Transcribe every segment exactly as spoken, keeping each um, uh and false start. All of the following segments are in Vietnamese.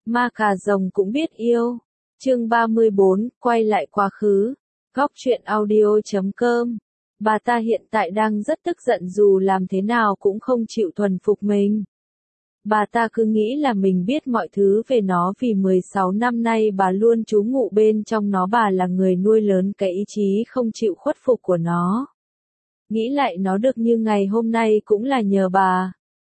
Ma cà rồng cũng biết yêu. Chương ba mươi bốn, quay lại quá khứ. Góc truyện audio chấm com. Bà ta hiện tại đang rất tức giận dù làm thế nào cũng không chịu thuần phục mình. Bà ta cứ nghĩ là mình biết mọi thứ về nó vì mười sáu năm nay bà luôn trú ngụ bên trong nó, bà là người nuôi lớn cái ý chí không chịu khuất phục của nó. Nghĩ lại nó được như ngày hôm nay cũng là nhờ bà.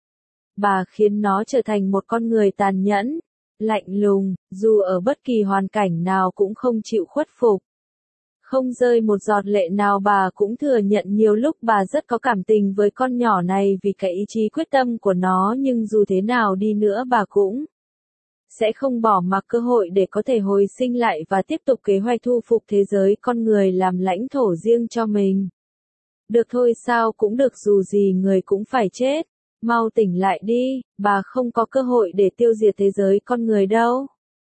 Bà khiến nó trở thành một con người tàn nhẫn, lạnh lùng, dù ở bất kỳ hoàn cảnh nào cũng không chịu khuất phục. Không rơi một giọt lệ nào, bà cũng thừa nhận nhiều lúc bà rất có cảm tình với con nhỏ này vì cái ý chí quyết tâm của nó, nhưng dù thế nào đi nữa bà cũng sẽ không bỏ mặc cơ hội để có thể hồi sinh lại và tiếp tục kế hoạch thu phục thế giới con người làm lãnh thổ riêng cho mình. Được thôi, sao cũng được, dù gì người cũng phải chết. Mau tỉnh lại đi, bà không có cơ hội để tiêu diệt thế giới con người đâu.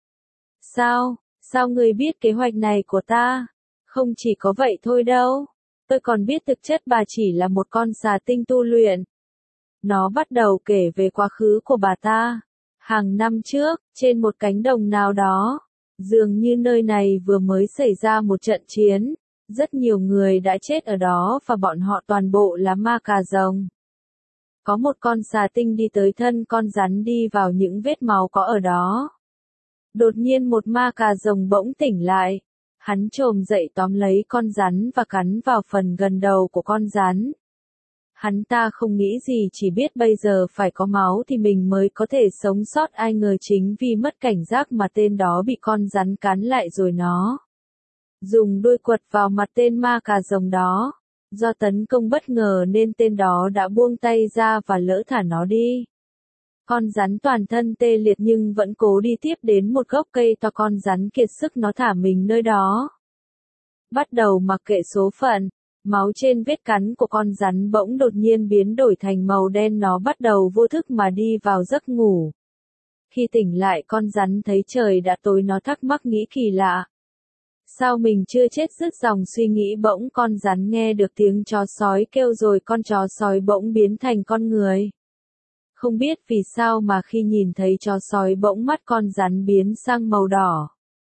Sao, sao ngươi biết kế hoạch này của ta? Không chỉ có vậy thôi đâu. Tôi còn biết thực chất bà chỉ là một con xà tinh tu luyện. Nó bắt đầu kể về quá khứ của bà ta. Hàng năm trước, trên một cánh đồng nào đó, dường như nơi này vừa mới xảy ra một trận chiến. Rất nhiều người đã chết ở đó và bọn họ toàn bộ là ma cà rồng. Có một con xà tinh đi tới thân con rắn, đi vào những vết máu có ở đó. Đột nhiên một ma cà rồng bỗng tỉnh lại. Hắn chồm dậy tóm lấy con rắn và cắn vào phần gần đầu của con rắn. Hắn ta không nghĩ gì, chỉ biết bây giờ phải có máu thì mình mới có thể sống sót, ai ngờ chính vì mất cảnh giác mà tên đó bị con rắn cắn lại rồi nó dùng đuôi quật vào mặt tên ma cà rồng đó. Do tấn công bất ngờ nên tên đó đã buông tay ra và lỡ thả nó đi. Con rắn toàn thân tê liệt nhưng vẫn cố đi tiếp đến một gốc cây to, con rắn kiệt sức nó thả mình nơi đó. Bắt đầu mặc kệ số phận, máu trên vết cắn của con rắn bỗng đột nhiên biến đổi thành màu đen, nó bắt đầu vô thức mà đi vào giấc ngủ. Khi tỉnh lại, con rắn thấy trời đã tối, nó thắc mắc nghĩ kỳ lạ. Sao mình chưa chết, dứt dòng suy nghĩ bỗng con rắn nghe được tiếng chó sói kêu, rồi con chó sói bỗng biến thành con người. Không biết vì sao mà khi nhìn thấy chó sói bỗng mắt con rắn biến sang màu đỏ.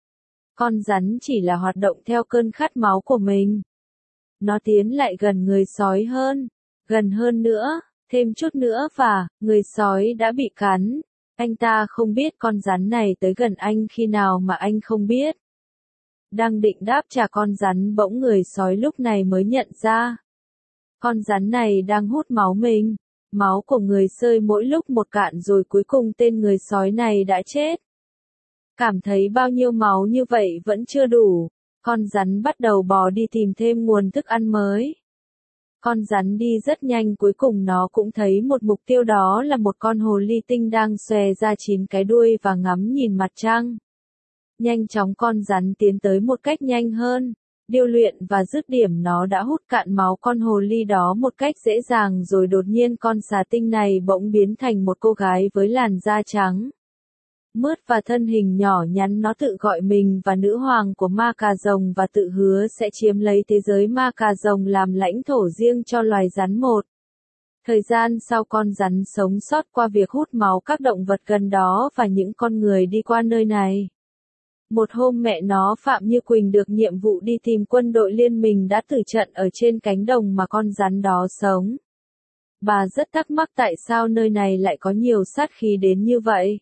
Con rắn chỉ là hoạt động theo cơn khát máu của mình. Nó tiến lại gần người sói hơn, gần hơn nữa, thêm chút nữa và người sói đã bị cắn. Anh ta không biết con rắn này tới gần anh khi nào mà anh không biết. Đang định đáp trả con rắn, bỗng người sói lúc này mới nhận ra. Con rắn này đang hút máu mình. Máu của người sơi mỗi lúc một cạn rồi cuối cùng tên người sói này đã chết. Cảm thấy bao nhiêu máu như vậy vẫn chưa đủ. Con rắn bắt đầu bò đi tìm thêm nguồn thức ăn mới. Con rắn đi rất nhanh, cuối cùng nó cũng thấy một mục tiêu, đó là một con hồ ly tinh đang xòe ra chín cái đuôi và ngắm nhìn mặt trăng. Nhanh chóng con rắn tiến tới một cách nhanh hơn, điêu luyện và dứt điểm, nó đã hút cạn máu con hồ ly đó một cách dễ dàng, rồi đột nhiên con xà tinh này bỗng biến thành một cô gái với làn da trắng mướt và thân hình nhỏ nhắn. Nó tự gọi mình và nữ hoàng của ma cà rồng và tự hứa sẽ chiếm lấy thế giới ma cà rồng làm lãnh thổ riêng cho loài rắn một. Thời gian sau, con rắn sống sót qua việc hút máu các động vật gần đó và những con người đi qua nơi này. Một hôm mẹ nó Phạm Như Quỳnh được nhiệm vụ đi tìm quân đội liên minh đã tử trận ở trên cánh đồng mà con rắn đó sống. Bà rất thắc mắc tại sao nơi này lại có nhiều sát khí đến như vậy.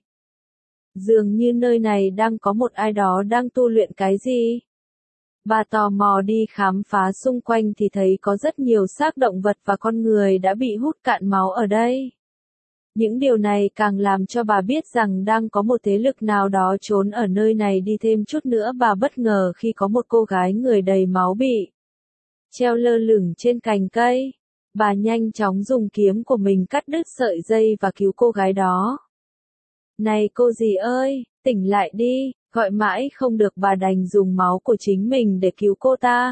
Dường như nơi này đang có một ai đó đang tu luyện cái gì. Bà tò mò đi khám phá xung quanh thì thấy có rất nhiều xác động vật và con người đã bị hút cạn máu ở đây. Những điều này càng làm cho bà biết rằng đang có một thế lực nào đó trốn ở nơi này. Đi thêm chút nữa, bà bất ngờ khi có một cô gái người đầy máu bị treo lơ lửng trên cành cây. Bà nhanh chóng dùng kiếm của mình cắt đứt sợi dây và cứu cô gái đó. Này cô dì ơi, tỉnh lại đi, gọi mãi không được, bà đành dùng máu của chính mình để cứu cô ta.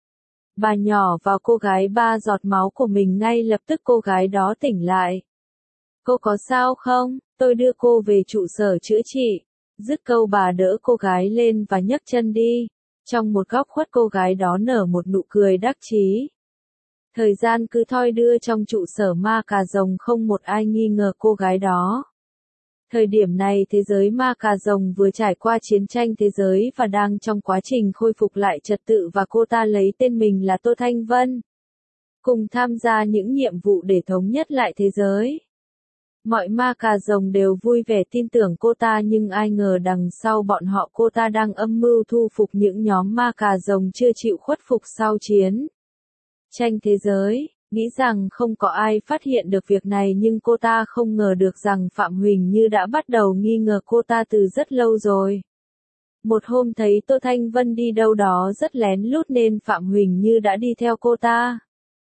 Bà nhỏ vào cô gái ba giọt máu của mình, ngay lập tức cô gái đó tỉnh lại. Cô có sao không? Tôi đưa cô về trụ sở chữa trị. Dứt câu bà đỡ cô gái lên và nhấc chân đi. Trong một góc khuất, cô gái đó nở một nụ cười đắc chí. Thời gian cứ thoi đưa trong trụ sở ma cà rồng, không một ai nghi ngờ cô gái đó. Thời điểm này thế giới ma cà rồng vừa trải qua chiến tranh thế giới và đang trong quá trình khôi phục lại trật tự và cô ta lấy tên mình là Tô Thanh Vân. Cùng tham gia những nhiệm vụ để thống nhất lại thế giới. Mọi ma cà rồng đều vui vẻ tin tưởng cô ta nhưng ai ngờ đằng sau bọn họ cô ta đang âm mưu thu phục những nhóm ma cà rồng chưa chịu khuất phục sau chiến tranh thế giới. Nghĩ rằng không có ai phát hiện được việc này nhưng cô ta không ngờ được rằng Phạm Huỳnh Như đã bắt đầu nghi ngờ cô ta từ rất lâu rồi. Một hôm thấy Tô Thanh Vân đi đâu đó rất lén lút nên Phạm Huỳnh Như đã đi theo cô ta.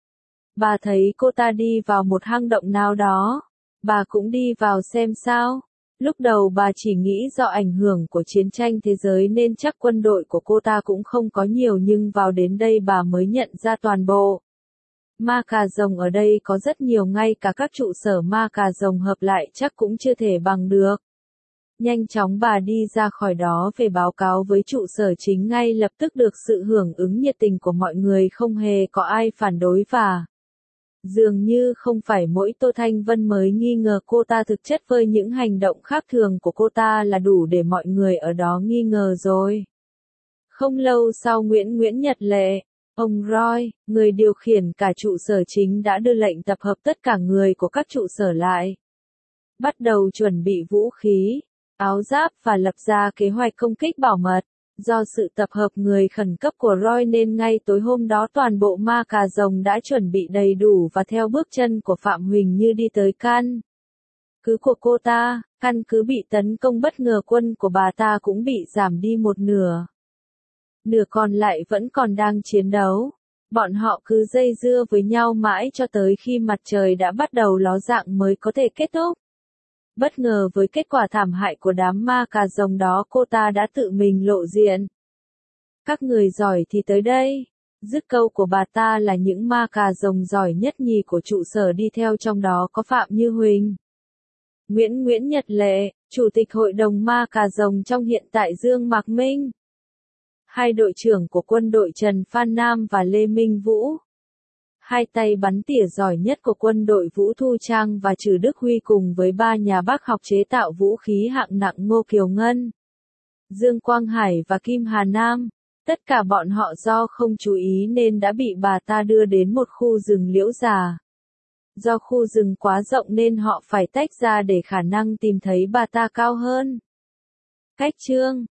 Bà thấy cô ta đi vào một hang động nào đó. Bà cũng đi vào xem sao. Lúc đầu bà chỉ nghĩ do ảnh hưởng của chiến tranh thế giới nên chắc quân đội của cô ta cũng không có nhiều nhưng vào đến đây bà mới nhận ra toàn bộ. Ma cà rồng ở đây có rất nhiều ngay cả các trụ sở ma cà rồng hợp lại chắc cũng chưa thể bằng được. Nhanh chóng bà đi ra khỏi đó về báo cáo với trụ sở chính ngay lập tức được sự hưởng ứng nhiệt tình của mọi người không hề có ai phản đối và dường như không phải mỗi Tô Thanh Vân mới nghi ngờ cô ta thực chất với những hành động khác thường của cô ta là đủ để mọi người ở đó nghi ngờ rồi. Không lâu sau Nguyễn Nguyễn Nhật Lệ, ông Roy, người điều khiển cả trụ sở chính đã đưa lệnh tập hợp tất cả người của các trụ sở lại. Bắt đầu chuẩn bị vũ khí, áo giáp và lập ra kế hoạch công kích bảo mật. Do sự tập hợp người khẩn cấp của Roy nên ngay tối hôm đó toàn bộ ma cà rồng đã chuẩn bị đầy đủ và theo bước chân của Phạm Huỳnh Như đi tới căn cứ của cô ta. Căn cứ bị tấn công bất ngờ quân của bà ta cũng bị giảm đi một nửa. Nửa còn lại vẫn còn đang chiến đấu. Bọn họ cứ dây dưa với nhau mãi cho tới khi mặt trời đã bắt đầu ló dạng mới có thể kết thúc. Bất ngờ với kết quả thảm hại của đám ma cà rồng đó cô ta đã tự mình lộ diện. Các người giỏi thì tới đây. Dứt câu của bà ta là những ma cà rồng giỏi nhất nhì của trụ sở đi theo trong đó có Phạm Như Huỳnh, Nguyễn Nguyễn Nhật Lệ, Chủ tịch Hội đồng ma cà rồng trong hiện tại Dương Mạc Minh. Hai đội trưởng của quân đội Trần Phan Nam và Lê Minh Vũ. Hai tay bắn tỉa giỏi nhất của quân đội Vũ Thu Trang và Trừ Đức Huy cùng với ba nhà bác học chế tạo vũ khí hạng nặng Ngô Kiều Ngân, Dương Quang Hải và Kim Hà Nam. Tất cả bọn họ do không chú ý nên đã bị bà ta đưa đến một khu rừng liễu già. Do khu rừng quá rộng nên họ phải tách ra để khả năng tìm thấy bà ta cao hơn. Cách chương